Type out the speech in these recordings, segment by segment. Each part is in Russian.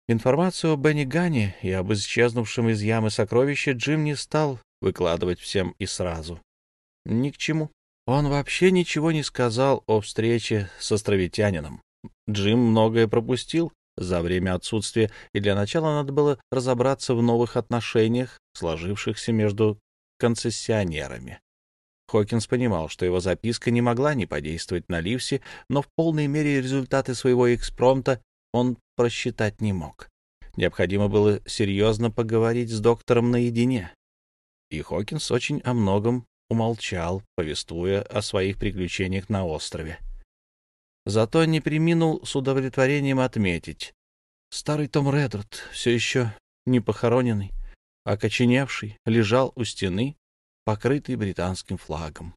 Информацию о Бенни Гане и об исчезнувшем из ямы сокровище Джим не стал выкладывать всем и сразу. Ни к чему. Он вообще ничего не сказал о встрече с островитянином. Джим многое пропустил за время отсутствия, и для начала надо было разобраться в новых отношениях, сложившихся между концессионерами. Хокинс понимал, что его записка не могла не подействовать на Ливси, но в полной мере результаты своего экспромта он просчитать не мог. Необходимо было серьезно поговорить с доктором наедине. И Хокинс очень о многом умолчал, повествуя о своих приключениях на острове. Зато не преминул с удовлетворением отметить: старый Том Редруд, все еще не похороненный, окоченевший, лежал у стены, покрытый британским флагом.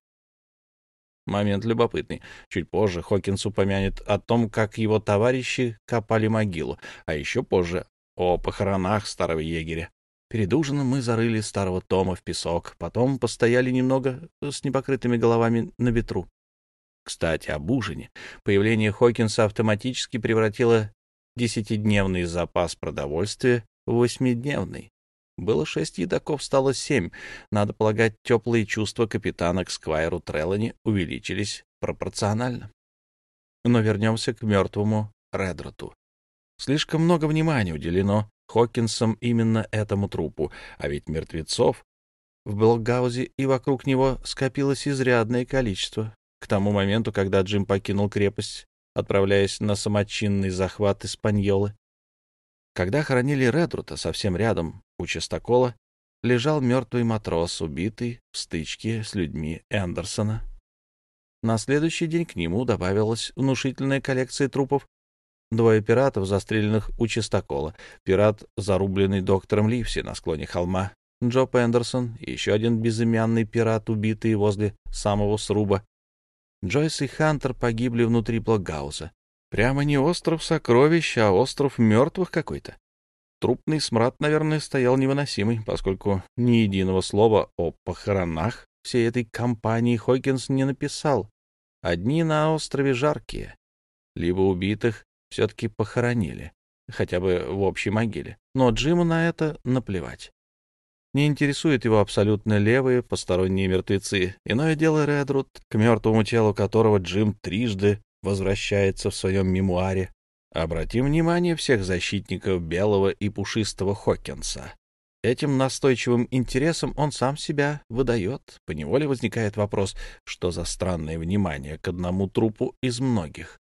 Момент любопытный. Чуть позже Хокинс упомянет о том, как его товарищи копали могилу, а еще позже о похоронах старого егеря. Перед ужином мы зарыли старого Тома в песок, потом постояли немного с непокрытыми головами на ветру. Кстати, об ужине. Появление Хокинса автоматически превратило 10-дневный запас продовольствия в 8-дневный. Было 6 едоков, стало 7. Надо полагать, теплые чувства капитана к сквайру Треллани увеличились пропорционально. Но вернемся к мертвому Редроту. Слишком много внимания уделено Хокинсом именно этому трупу, а ведь мертвецов в Блокгаузе и вокруг него скопилось изрядное количество. К тому моменту, когда Джим покинул крепость, отправляясь на самочинный захват Испаньолы. Когда хоронили Редрута, совсем рядом, у частокола, лежал мертвый матрос, убитый в стычке с людьми Эндерсона. На следующий день к нему добавилась внушительная коллекция трупов. 2 пиратов, застреленных у частокола, пират, зарубленный доктором Ливси на склоне холма, Джоб Эндерсон и еще один безымянный пират, убитый возле самого сруба. Джойс и Хантер погибли внутри Блокгауза. Прямо не остров сокровищ, а остров мертвых какой-то. Трупный смрад, наверное, стоял невыносимый, поскольку ни единого слова о похоронах всей этой компании Хокинс не написал. Одни на острове жаркие. Либо убитых все-таки похоронили, хотя бы в общей могиле. Но Джиму на это наплевать. Не интересуют его абсолютно левые посторонние мертвецы. Иное дело Редруд, к мертвому телу которого Джим трижды возвращается в своем мемуаре. Обратим внимание всех защитников белого и пушистого Хокинса. Этим настойчивым интересом он сам себя выдает. Поневоле возникает вопрос, что за странное внимание к одному трупу из многих.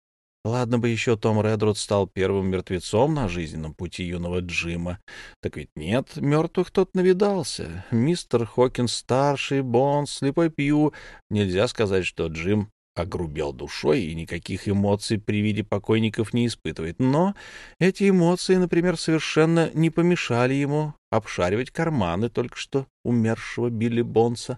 Ладно бы еще Том Редруд стал первым мертвецом на жизненном пути юного Джима. Так ведь нет, мертвых тот навидался. Мистер Хокинс-старший, Бонс, Слепой Пью. Нельзя сказать, что Джим огрубел душой и никаких эмоций при виде покойников не испытывает. Но эти эмоции, например, совершенно не помешали ему обшаривать карманы только что умершего Билли Бонса.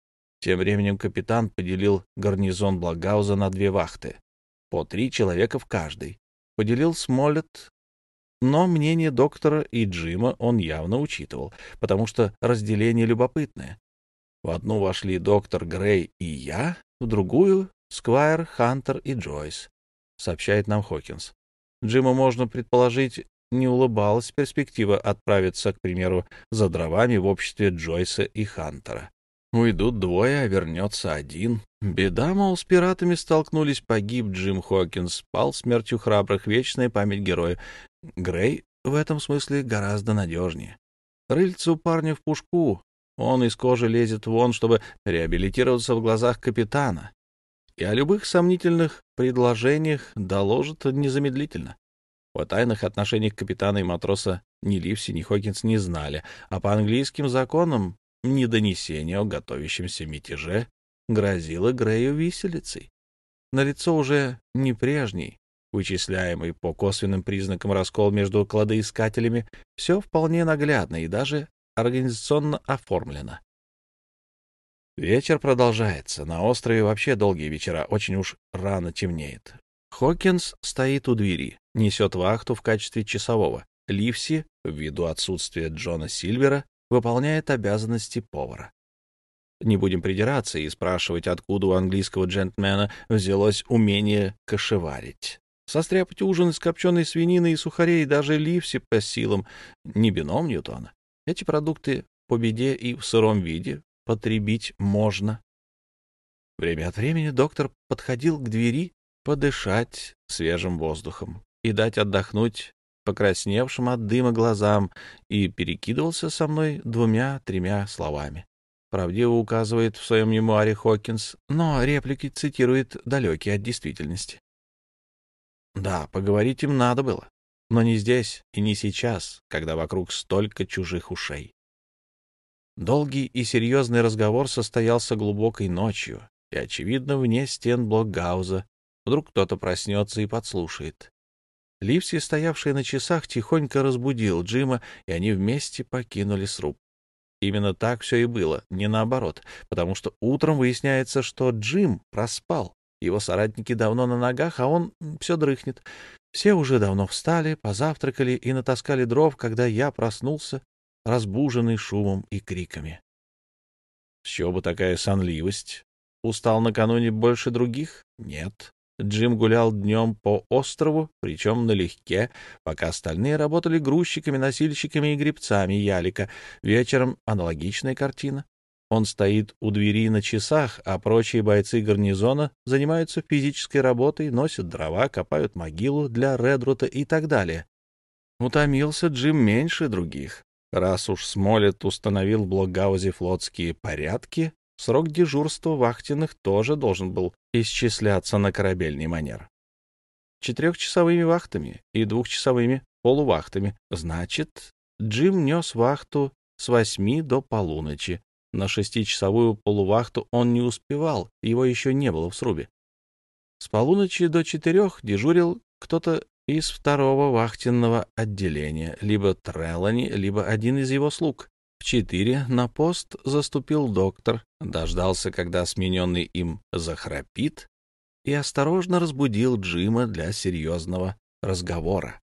Тем временем капитан поделил гарнизон Блокгауза на 2 вахты. По 3 человека в каждой. Поделил Смоллет, но мнение доктора и Джима он явно учитывал, потому что разделение любопытное. В одну вошли доктор Грей и я, в другую — Сквайр, Хантер и Джойс, сообщает нам Хокинс. Джиму, можно предположить, не улыбалась перспектива отправиться, к примеру, за дровами в обществе Джойса и Хантера. Уйдут 2, а вернется 1. Беда, мол, с пиратами столкнулись, погиб Джим Хокинс, пал смертью храбрых, вечная память героя. Грей в этом смысле гораздо надежнее. Рыльце у парня в пушку, он из кожи лезет вон, чтобы реабилитироваться в глазах капитана. И о любых сомнительных предложениях доложит незамедлительно. О тайных отношениях капитана и матроса ни Ливси, ни Хокинс не знали, а по английским законам недонесение о готовящемся мятеже грозило Грею виселицей. Налицо уже не прежний, вычисляемый по косвенным признакам раскол между кладоискателями, все вполне наглядно и даже организационно оформлено. Вечер продолжается. На острове вообще долгие вечера, очень уж рано темнеет. Хокинс стоит у двери, несет вахту в качестве часового. Ливси, ввиду отсутствия Джона Сильвера, выполняет обязанности повара. Не будем придираться и спрашивать, откуда у английского джентльмена взялось умение кошеварить. Состряпать ужин из копченой свинины и сухарей даже Ливси по силам, не бином Ньютона. Эти продукты по беде и в сыром виде потребить можно. Время от времени доктор подходил к двери подышать свежим воздухом и дать отдохнуть покрасневшим от дыма глазам и перекидывался со мной 2-3 словами. Правдиво указывает в своем мемуаре Хокинс, но реплики цитирует далекие от действительности. Да, поговорить им надо было, но не здесь и не сейчас, когда вокруг столько чужих ушей. Долгий и серьезный разговор состоялся глубокой ночью, и, очевидно, вне стен блокгауза. Вдруг кто-то проснется и подслушает. Ливси, стоявший на часах, тихонько разбудил Джима, и они вместе покинули сруб. Именно так все и было, не наоборот, потому что утром выясняется, что Джим проспал. Его соратники давно на ногах, а он все дрыхнет. Все уже давно встали, позавтракали и натаскали дров, когда я проснулся, разбуженный шумом и криками. С чего бы такая сонливость? Устал накануне больше других? Нет. Джим гулял днем по острову, причем налегке, пока остальные работали грузчиками, носильщиками и гребцами ялика. Вечером аналогичная картина. Он стоит у двери на часах, а прочие бойцы гарнизона занимаются физической работой, носят дрова, копают могилу для Редрута и так далее. Утомился Джим меньше других. Раз уж Смолетт установил в блокгаузе флотские порядки, срок дежурства вахтенных тоже должен был исчисляться на корабельный манер. 4-часовыми вахтами и 2-часовыми полувахтами. Значит, Джим нес вахту с 8 до полуночи. На 6-часовую полувахту он не успевал, его еще не было в срубе. С полуночи до 4 дежурил кто-то из 2-го вахтенного отделения, либо Трелани, либо один из его слуг. В 4 на пост заступил доктор, дождался, когда смененный им захрапит, и осторожно разбудил Джима для серьезного разговора.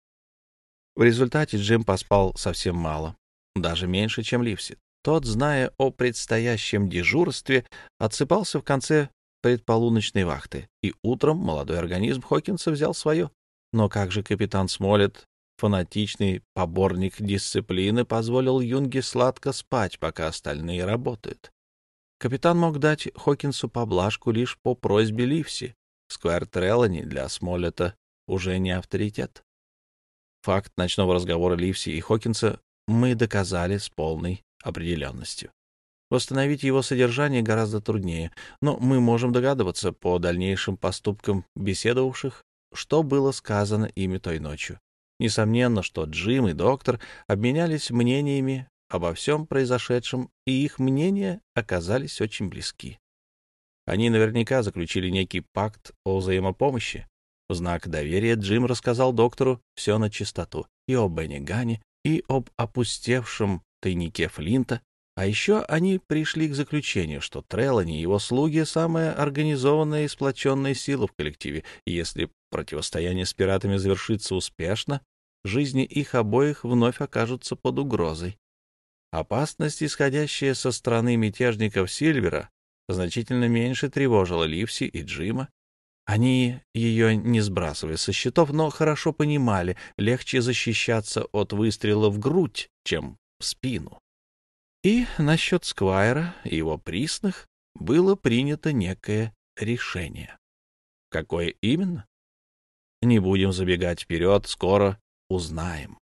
В результате Джим поспал совсем мало, даже меньше, чем Ливси. Тот, зная о предстоящем дежурстве, отсыпался в конце предполуночной вахты, и утром молодой организм Хокинса взял свое. Но как же капитан Смолетт, фанатичный поборник дисциплины, позволил Юнге сладко спать, пока остальные работают? Капитан мог дать Хокинсу поблажку лишь по просьбе Ливси. Сквайр Трелани для Смолетта уже не авторитет. Факт ночного разговора Ливси и Хокинса мы доказали с полной определенностью. Восстановить его содержание гораздо труднее, но мы можем догадываться по дальнейшим поступкам беседовавших, что было сказано ими той ночью. Несомненно, что Джим и доктор обменялись мнениями обо всем произошедшем, и их мнения оказались очень близки. Они наверняка заключили некий пакт о взаимопомощи. В знак доверия Джим рассказал доктору все на чистоту и о Бенни Ганне, и об опустевшем тайнике Флинта, а еще они пришли к заключению, что Трелани и его слуги — самая организованная и сплоченная сила в коллективе, и если противостояние с пиратами завершится успешно, жизни их обоих вновь окажутся под угрозой. Опасность, исходящая со стороны мятежников Сильвера, значительно меньше тревожила Ливси и Джима. Они ее не сбрасывали со счетов, но хорошо понимали, легче защищаться от выстрела в грудь, чем в спину. И насчет Сквайра и его присных было принято некое решение. Какое именно? Не будем забегать вперед, скоро узнаем.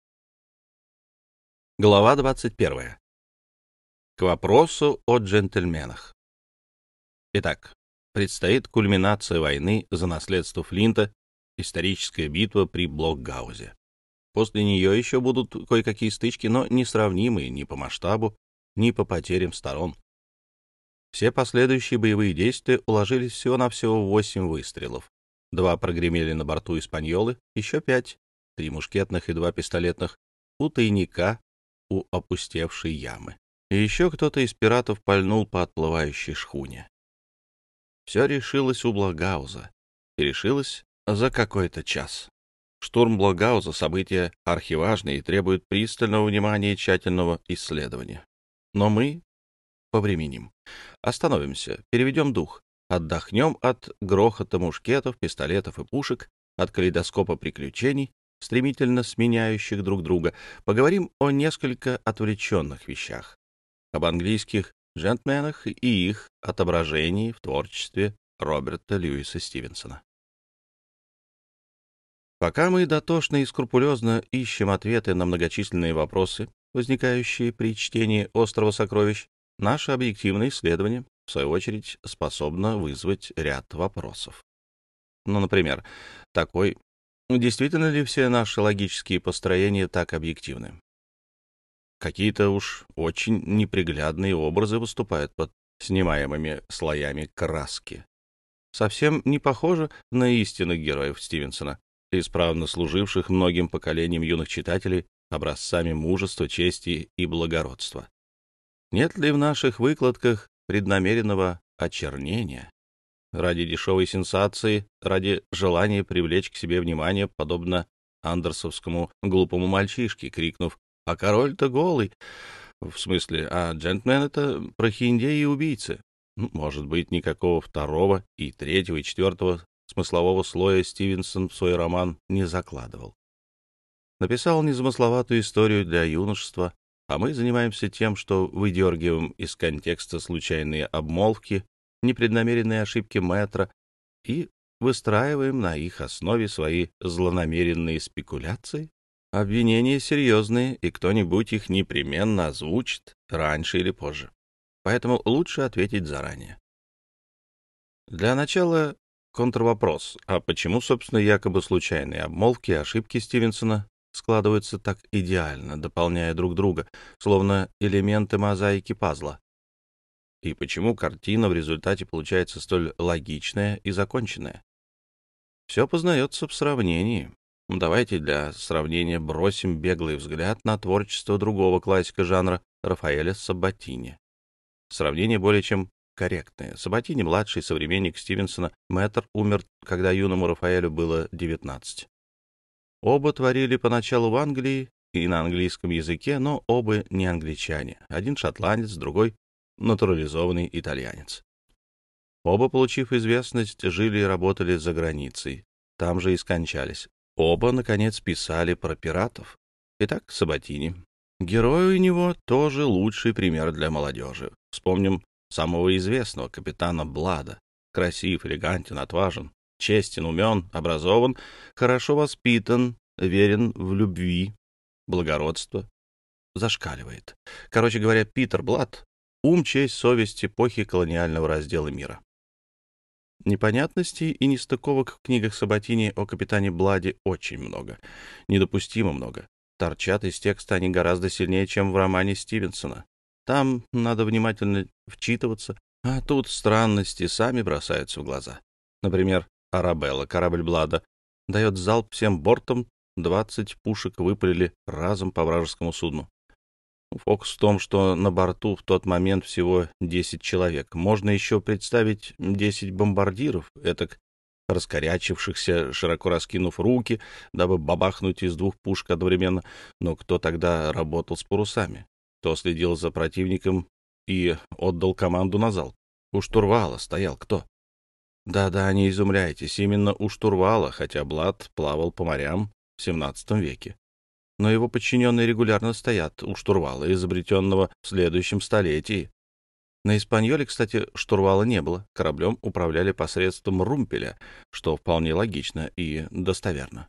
Глава 21. К вопросу о джентльменах. Итак, предстоит кульминация войны за наследство Флинта, историческая битва при Блокгаузе. После нее еще будут кое-какие стычки, но несравнимые ни по масштабу, ни по потерям сторон. Все последующие боевые действия уложились всего-навсего в 8 выстрелов. 2 прогремели на борту Испаньолы, еще 5, 3 мушкетных и 2 пистолетных, у тайника, у опустевшей ямы. И еще кто-то из пиратов пальнул по отплывающей шхуне. Все решилось у Блокгауза, и решилось за какой-то час. Штурм Блокгауза — событие архиважное и требует пристального внимания и тщательного исследования. Но мы повременим. Остановимся, переведем дух, отдохнем от грохота мушкетов, пистолетов и пушек, от калейдоскопа приключений, стремительно сменяющих друг друга, поговорим о несколько отвлеченных вещах, об английских джентльменах и их отображении в творчестве Роберта Льюиса Стивенсона. Пока мы дотошно и скрупулезно ищем ответы на многочисленные вопросы, возникающие при чтении «Острова сокровищ», наше объективное исследование, в свою очередь, способно вызвать ряд вопросов. Ну, например, такой: действительно ли все наши логические построения так объективны? Какие-то уж очень неприглядные образы выступают под снимаемыми слоями краски. Совсем не похоже на истинных героев Стивенсона, исправно служивших многим поколениям юных читателей образцами мужества, чести и благородства. Нет ли в наших выкладках преднамеренного очернения? Ради дешевой сенсации, ради желания привлечь к себе внимание, подобно андерсовскому глупому мальчишке, крикнув: «А король-то голый!» В смысле, а джентльмены-то прохиндеи и убийцы. Может быть, никакого второго и третьего и четвертого смыслового слоя Стивенсон в свой роман не закладывал. Написал незамысловатую историю для юношества, а мы занимаемся тем, что выдергиваем из контекста случайные обмолвки, непреднамеренные ошибки мэтра и выстраиваем на их основе свои злонамеренные спекуляции. Обвинения серьезные, и кто-нибудь их непременно озвучит раньше или позже. Поэтому лучше ответить заранее. Для начала контрвопрос: а почему, собственно, якобы случайные обмолвки и ошибки Стивенсона складываются так идеально, дополняя друг друга, словно элементы мозаики пазла? И почему картина в результате получается столь логичная и законченная? Все познается в сравнении. Давайте для сравнения бросим беглый взгляд на творчество другого классика жанра Рафаэля Сабатини. Сравнение более чем корректное. Сабатини — младший современник Стивенсона, мэтр умер, когда юному Рафаэлю было 19. Оба творили поначалу в Англии и на английском языке, но оба не англичане. Один шотландец, другой натурализованный итальянец. Оба, получив известность, жили и работали за границей. Там же и скончались. Оба, наконец, писали про пиратов. Итак, Сабатини. Герой у него тоже лучший пример для молодежи. Вспомним самого известного капитана Блада. Красив, элегантен, отважен, честен, умен, образован, хорошо воспитан, верен в любви, благородство зашкаливает. Короче говоря, Питер Блад — ум, честь, совесть эпохи колониального раздела мира. Непонятностей и нестыковок в книгах Сабатини о капитане Бладе очень много, недопустимо много. Торчат из текста они гораздо сильнее, чем в романе Стивенсона. Там надо внимательно вчитываться, а тут странности сами бросаются в глаза. Например, Арабелла, корабль Блада, дает залп всем бортом, 20 пушек выпалили разом по вражескому судну. Фокус в том, что на борту в тот момент всего 10 человек. Можно еще представить 10 бомбардиров, этак раскорячившихся, широко раскинув руки, дабы бабахнуть из двух пушек одновременно. Но кто тогда работал с парусами? Кто следил за противником и отдал команду на залп? У штурвала стоял кто? Да-да, не изумляйтесь, именно у штурвала, хотя Блад плавал по морям в XVII веке. Но его подчиненные регулярно стоят у штурвала, изобретенного в следующем столетии. На «Испаньоле», кстати, штурвала не было, кораблем управляли посредством румпеля, что вполне логично и достоверно.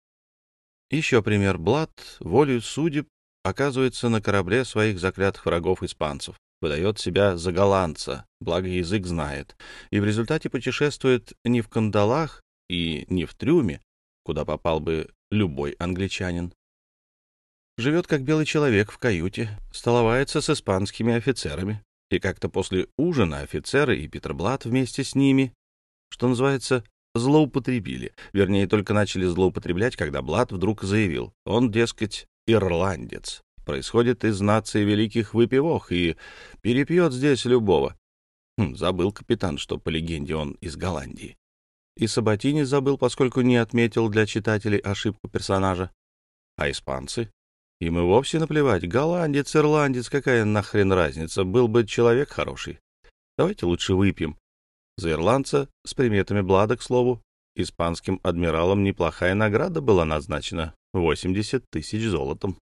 Еще пример. Блад волею судеб оказывается на корабле своих заклятых врагов испанцев, выдает себя за голландца, благо язык знает, и в результате путешествует не в кандалах и не в трюме, куда попал бы любой англичанин. Живет как белый человек в каюте, столовается с испанскими офицерами. И как-то после ужина офицеры и Питер Блад вместе с ними, что называется, злоупотребили. Вернее, только начали злоупотреблять, когда Блад вдруг заявил: он, дескать, ирландец, происходит из нации великих выпивох и перепьет здесь любого. Забыл капитан, что по легенде он из Голландии. И Сабатини забыл, поскольку не отметил для читателей ошибку персонажа. А испанцы? Им и вовсе наплевать. Голландец, ирландец, какая нахрен разница? Был бы человек хороший. Давайте лучше выпьем. За ирландца, с приметами Блада, к слову, испанским адмиралом неплохая награда была назначена — 80 тысяч золотом.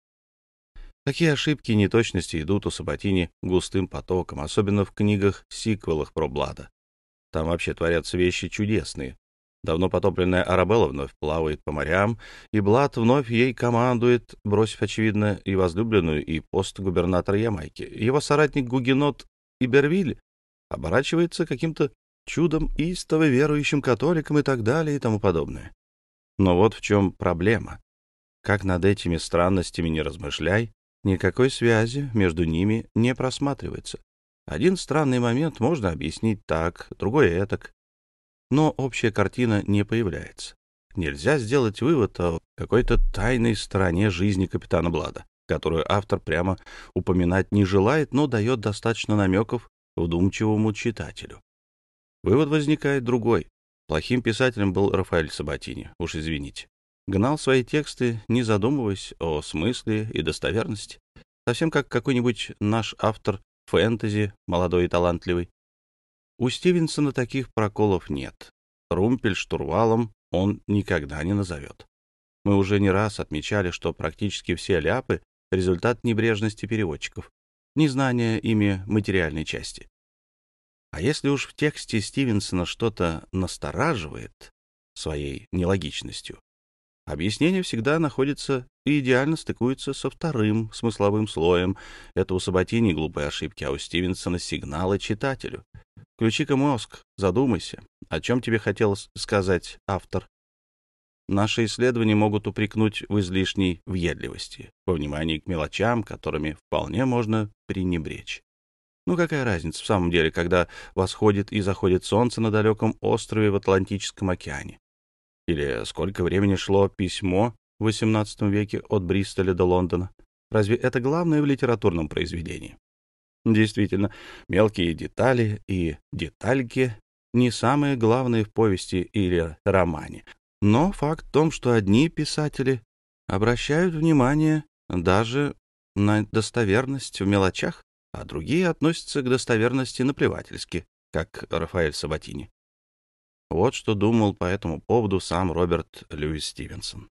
Такие ошибки и неточности идут у Сабатини густым потоком, особенно в книгах-сиквелах про Блада. Там вообще творятся вещи чудесные. Давно потопленная Арабелла вновь плавает по морям, и Блад вновь ей командует, бросив, очевидно, и возлюбленную, и пост губернатора Ямайки. Его соратник-гугенот Ибервиль оборачивается каким-то чудом истово верующим католиком и так далее и тому подобное. Но вот в чем проблема. Как над этими странностями не размышляй, никакой связи между ними не просматривается. Один странный момент можно объяснить так, другой этак, но общая картина не появляется. Нельзя сделать вывод о какой-то тайной стороне жизни капитана Блада, которую автор прямо упоминать не желает, но дает достаточно намеков вдумчивому читателю. Вывод возникает другой. Плохим писателем был Рафаэль Сабатини, уж извините. Гнал свои тексты, не задумываясь о смысле и достоверности, совсем как какой-нибудь наш автор фэнтези, молодой и талантливый. У Стивенсона таких проколов нет. Румпель штурвалом он никогда не назовет. Мы уже не раз отмечали, что практически все ляпы — результат небрежности переводчиков, незнания ими материальной части. А если уж в тексте Стивенсона что-то настораживает своей нелогичностью, объяснение всегда находится и идеально стыкуется со вторым смысловым слоем. Это у Сабатини глупые ошибки, а у Стивенсона сигналы читателю. Включи-ка мозг, задумайся, о чем тебе хотел сказать автор. Наши исследования могут упрекнуть в излишней въедливости, во внимании к мелочам, которыми вполне можно пренебречь. Ну какая разница в самом деле, когда восходит и заходит солнце на далеком острове в Атлантическом океане? Или сколько времени шло письмо в XVIII веке от Бристоля до Лондона? Разве это главное в литературном произведении? Действительно, мелкие детали и детальки не самые главные в повести или романе. Но факт в том, что одни писатели обращают внимание даже на достоверность в мелочах, а другие относятся к достоверности наплевательски, как Рафаэль Сабатини. Вот что думал по этому поводу сам Роберт Льюис Стивенсон.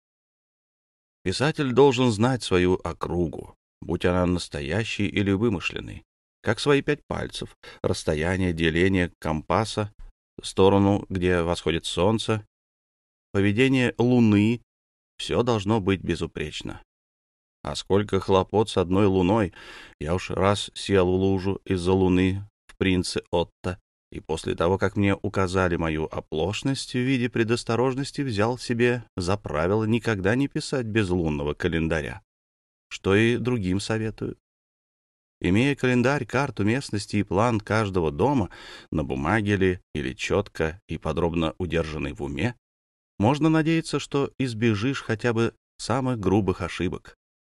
Писатель должен знать свою округу, будь она настоящей или вымышленной, как свои 5 пальцев, расстояние деления компаса, сторону, где восходит солнце, поведение Луны — все должно быть безупречно. А сколько хлопот с одной луной! Я уж раз сел в лужу из-за луны в «Принце Отто», и после того, как мне указали мою оплошность в виде предосторожности, взял себе за правило никогда не писать без лунного календаря, что и другим советую. Имея календарь, карту местности и план каждого дома, на бумаге ли или четко и подробно удержанный в уме, можно надеяться, что избежишь хотя бы самых грубых ошибок.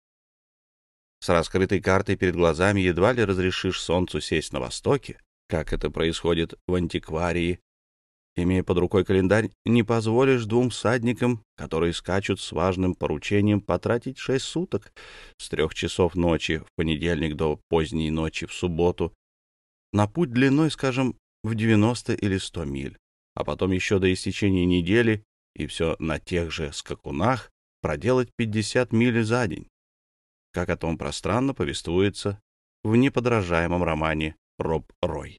С раскрытой картой перед глазами едва ли разрешишь солнцу сесть на востоке, как это происходит в антикварии. Имея под рукой календарь, не позволишь 2 всадникам, которые скачут с важным поручением, потратить 6 суток с 3 часов ночи в понедельник до поздней ночи в субботу на путь длиной, скажем, в 90 или 100 миль, а потом еще до истечения недели и все на тех же скакунах проделать 50 миль за день. Как о том пространно повествуется в неподражаемом романе «Роб Рой».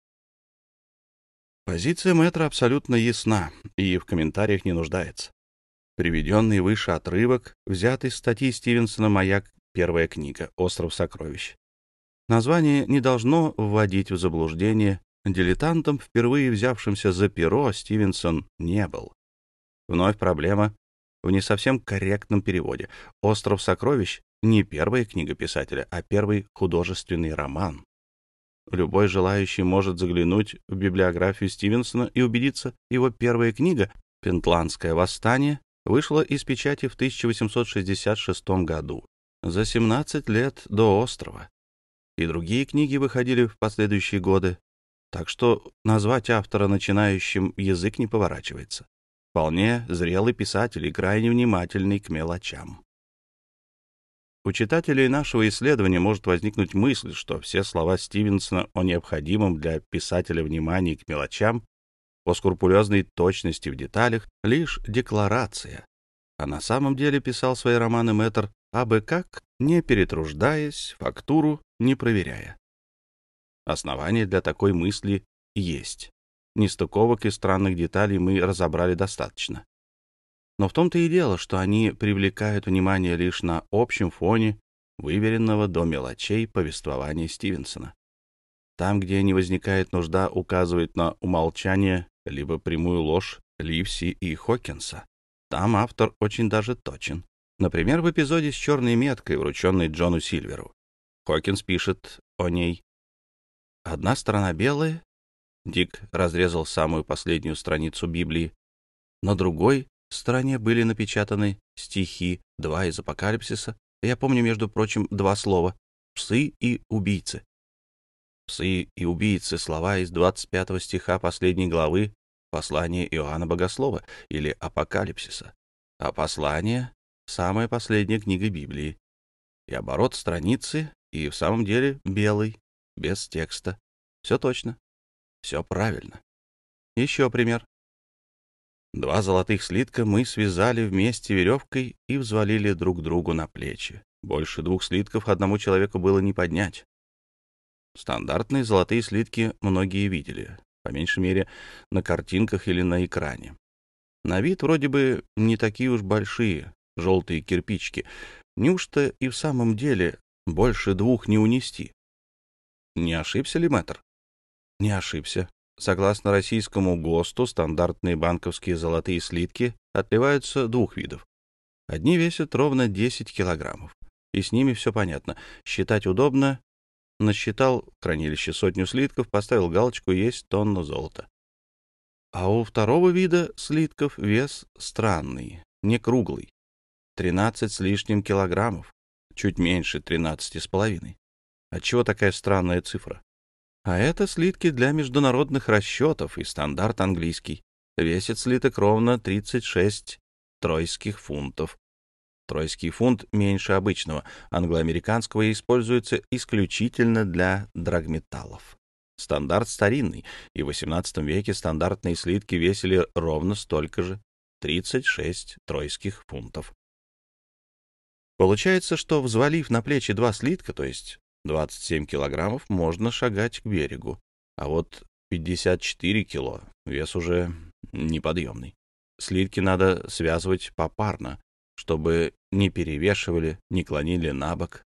Позиция мэтра абсолютно ясна и в комментариях не нуждается. Приведенный выше отрывок взят из статьи Стивенсона «Маяк. Первая книга. Остров сокровищ». Название не должно вводить в заблуждение. Дилетантом, впервые взявшимся за перо, Стивенсон не был. Вновь проблема в не совсем корректном переводе. «Остров сокровищ» — не первая книга писателя, а первый художественный роман. Любой желающий может заглянуть в библиографию Стивенсона и убедиться, его первая книга «Пентландское восстание» вышла из печати в 1866 году, за 17 лет до «Острова». И другие книги выходили в последующие годы, так что назвать автора начинающим язык не поворачивается. Вполне зрелый писатель и крайне внимательный к мелочам. У читателей нашего исследования может возникнуть мысль, что все слова Стивенсона о необходимом для писателя внимании к мелочам о скрупулезной точности в деталях лишь декларация. А на самом деле писал свои романы мэтр абы как, не перетруждаясь, фактуру не проверяя. Основания для такой мысли есть. Нестыковок и странных деталей мы разобрали достаточно. Но в том-то и дело, что они привлекают внимание лишь на общем фоне выверенного до мелочей повествования Стивенсона. Там, где не возникает нужда указывать на умолчание либо прямую ложь Ливси и Хокинса, там автор очень даже точен. Например, в эпизоде с черной меткой, врученной Джону Сильверу. Хокинс пишет о ней: «Одна сторона белая», Дик разрезал самую последнюю страницу Библии, на другой стороне были напечатаны стихи, 2 из Апокалипсиса. Я помню, между прочим, 2 слова — «псы» и «убийцы». «Псы» и «убийцы» — слова из 25 стиха последней главы послания Иоанна Богослова или Апокалипсиса, а послание — самая последняя книга Библии. И оборот страницы и в самом деле белый, без текста. Все точно, все правильно. Еще пример. 2 золотых слитка мы связали вместе веревкой и взвалили друг другу на плечи. Больше 2 слитков одному человеку было не поднять. Стандартные золотые слитки многие видели, по меньшей мере, на картинках или на экране. На вид вроде бы не такие уж большие, желтые кирпичики. Неужто и в самом деле больше 2 не унести? Не ошибся ли мэтр? Не ошибся. Согласно российскому ГОСТу, стандартные банковские золотые слитки отливаются 2 видов. Одни весят ровно 10 килограммов, и с ними все понятно. Считать удобно. Насчитал в хранилище 100 слитков, поставил галочку: есть тонна золота. А у второго вида слитков вес странный, не круглый. 13 с лишним килограммов, чуть меньше 13,5. Отчего такая странная цифра? А это слитки для международных расчетов и стандарт английский. Весит слиток ровно 36 тройских фунтов. Тройский фунт меньше обычного англоамериканского и используется исключительно для драгметаллов. Стандарт старинный, и в XVIII веке стандартные слитки весили ровно столько же — 36 тройских фунтов. Получается, что, взвалив на плечи 2 слитка, то есть 27 килограммов, можно шагать к берегу, а вот 54 кило — вес уже неподъемный. Слитки надо связывать попарно, чтобы не перевешивали, не клонили на бок.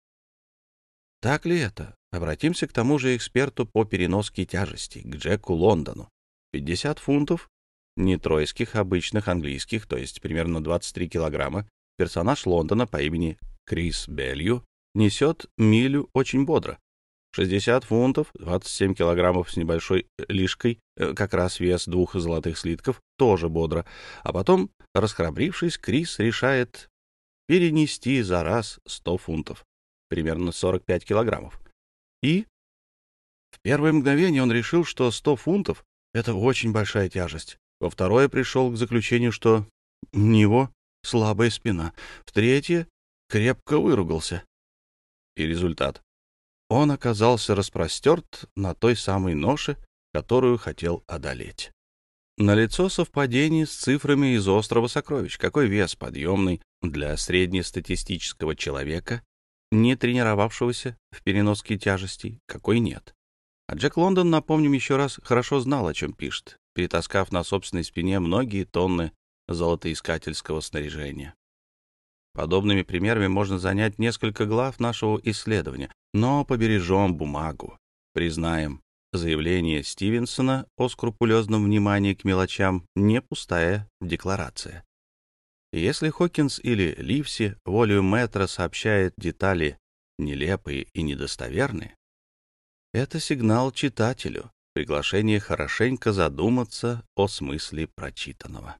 Так ли это? Обратимся к тому же эксперту по переноске тяжестей, к Джеку Лондону. 50 фунтов, не тройских, обычных английских, то есть примерно 23 килограмма, персонаж Лондона по имени Крис Белью несет милю очень бодро. 60 фунтов, 27 килограммов с небольшой лишкой, как раз вес 2 золотых слитков, тоже бодро. А потом, расхрабрившись, Крис решает перенести за раз 100 фунтов, примерно 45 килограммов. И в первое мгновение он решил, что 100 фунтов — это очень большая тяжесть. Во второе пришел к заключению, что у него слабая спина. В третье крепко выругался. И результат. Он оказался распростерт на той самой ноше, которую хотел одолеть. Налицо совпадение с цифрами из «Острова сокровищ». Какой вес подъемный для среднестатистического человека, не тренировавшегося в переноске тяжестей, какой нет. А Джек Лондон, напомним еще раз, хорошо знал, о чем пишет, перетаскав на собственной спине многие тонны золотоискательского снаряжения. Подобными примерами можно занять несколько глав нашего исследования, но побережем бумагу, признаем, заявление Стивенсона о скрупулезном внимании к мелочам не пустая декларация. И если Хокинс или Ливси волею мэтра сообщает детали нелепые и недостоверные, это сигнал читателю, приглашение хорошенько задуматься о смысле прочитанного.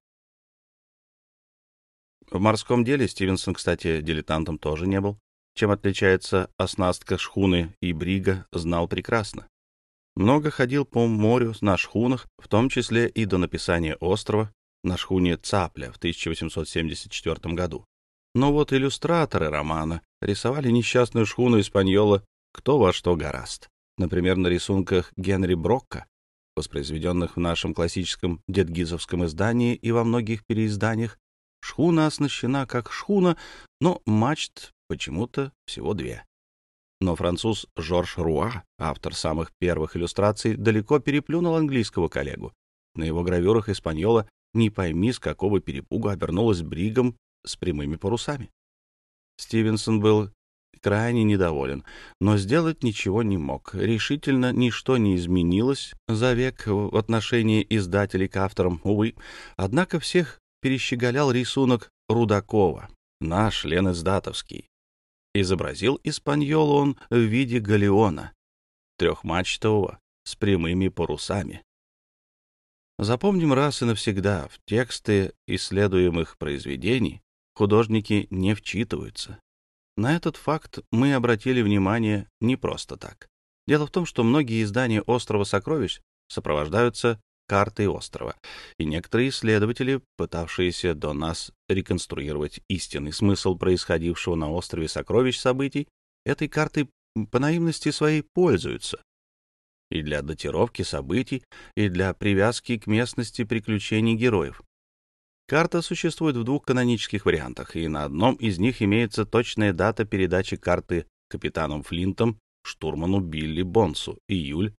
В морском деле Стивенсон, кстати, дилетантом тоже не был. Чем отличается оснастка шхуны и брига, знал прекрасно. Много ходил по морю на шхунах, в том числе и до написания «Острова» на шхуне «Цапля» в 1874 году. Но вот иллюстраторы романа рисовали несчастную шхуну Испаньола кто во что горазд. Например, на рисунках Генри Брокка воспроизведенных в нашем классическом дедгизовском издании и во многих переизданиях, шхуна оснащена как шхуна, но мачт почему-то всего две. Но француз Жорж Руа, автор самых первых иллюстраций, далеко переплюнул английского коллегу. На его гравюрах Испаньола не пойми, с какого перепугу обернулась бригом с прямыми парусами. Стивенсон был крайне недоволен, но сделать ничего не мог. Решительно ничто не изменилось за век в отношении издателей к авторам, увы. Однако всех перещеголял рисунок Рудакова, наш ленэздатовский. Изобразил Испаньолу он в виде галеона, трехмачтового, с прямыми парусами. Запомним раз и навсегда, в тексты исследуемых произведений художники не вчитываются. На этот факт мы обратили внимание не просто так. Дело в том, что многие издания «Острова сокровищ» сопровождаются картой острова, и некоторые исследователи, пытавшиеся до нас реконструировать истинный смысл происходившего на острове сокровищ событий, этой картой по наивности своей пользуются. И для датировки событий, и для привязки к местности приключений героев. Карта существует в двух канонических вариантах, и на одном из них имеется точная дата передачи карты капитаном Флинтом штурману Билли Бонсу, июль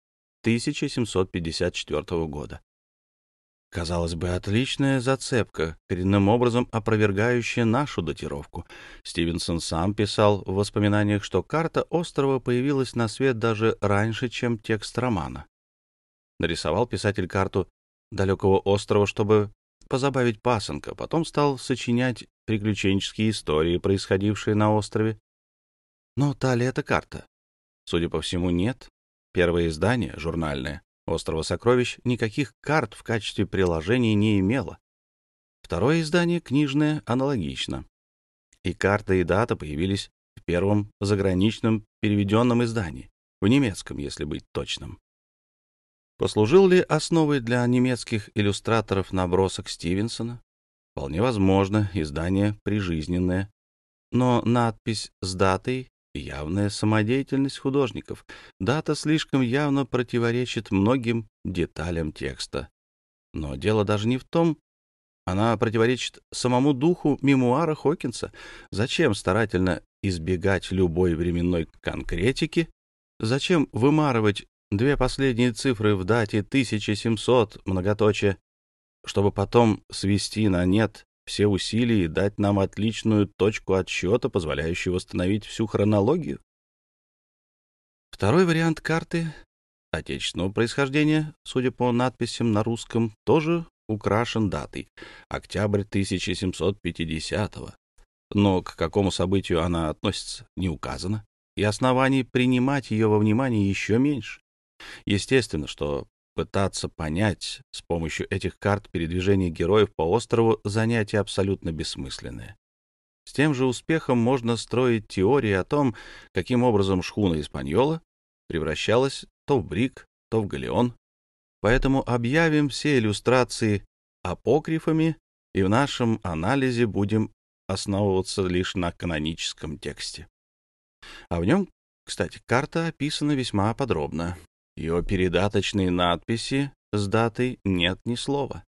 1754 года. Казалось бы, отличная зацепка, коренным образом опровергающая нашу датировку. Стивенсон сам писал в воспоминаниях, что карта острова появилась на свет даже раньше, чем текст романа. Нарисовал писатель карту далекого острова, чтобы позабавить пасынка, потом стал сочинять приключенческие истории, происходившие на острове. Но та ли эта карта? Судя по всему, нет. Первое издание, журнальное, «Острова сокровищ», никаких карт в качестве приложений не имело. Второе издание, книжное, аналогично. И карта, и дата появились в первом заграничном переведенном издании, в немецком, если быть точным. Послужил ли основой для немецких иллюстраторов набросок Стивенсона? Вполне возможно, издание прижизненное. Но надпись с датой — явная самодеятельность художников. Дата слишком явно противоречит многим деталям текста. Но дело даже не в том, она противоречит самому духу мемуара Хокинса. Зачем старательно избегать любой временной конкретики? Зачем вымарывать две последние цифры в дате 1700, многоточие, чтобы потом свести на нет все усилия и дать нам отличную точку отсчета, позволяющую восстановить всю хронологию? Второй вариант карты отечественного происхождения, судя по надписям на русском, тоже украшен датой — октябрь 1750-го. Но к какому событию она относится, не указано, и оснований принимать ее во внимание еще меньше. Естественно, что пытаться понять с помощью этих карт передвижение героев по острову — занятие абсолютно бессмысленное. С тем же успехом можно строить теории о том, каким образом шхуна «Испаньола» превращалась то в бриг, то в галеон. Поэтому объявим все иллюстрации апокрифами и в нашем анализе будем основываться лишь на каноническом тексте. А в нем, кстати, карта описана весьма подробно. Ее передаточной надписи с датой нет ни слова.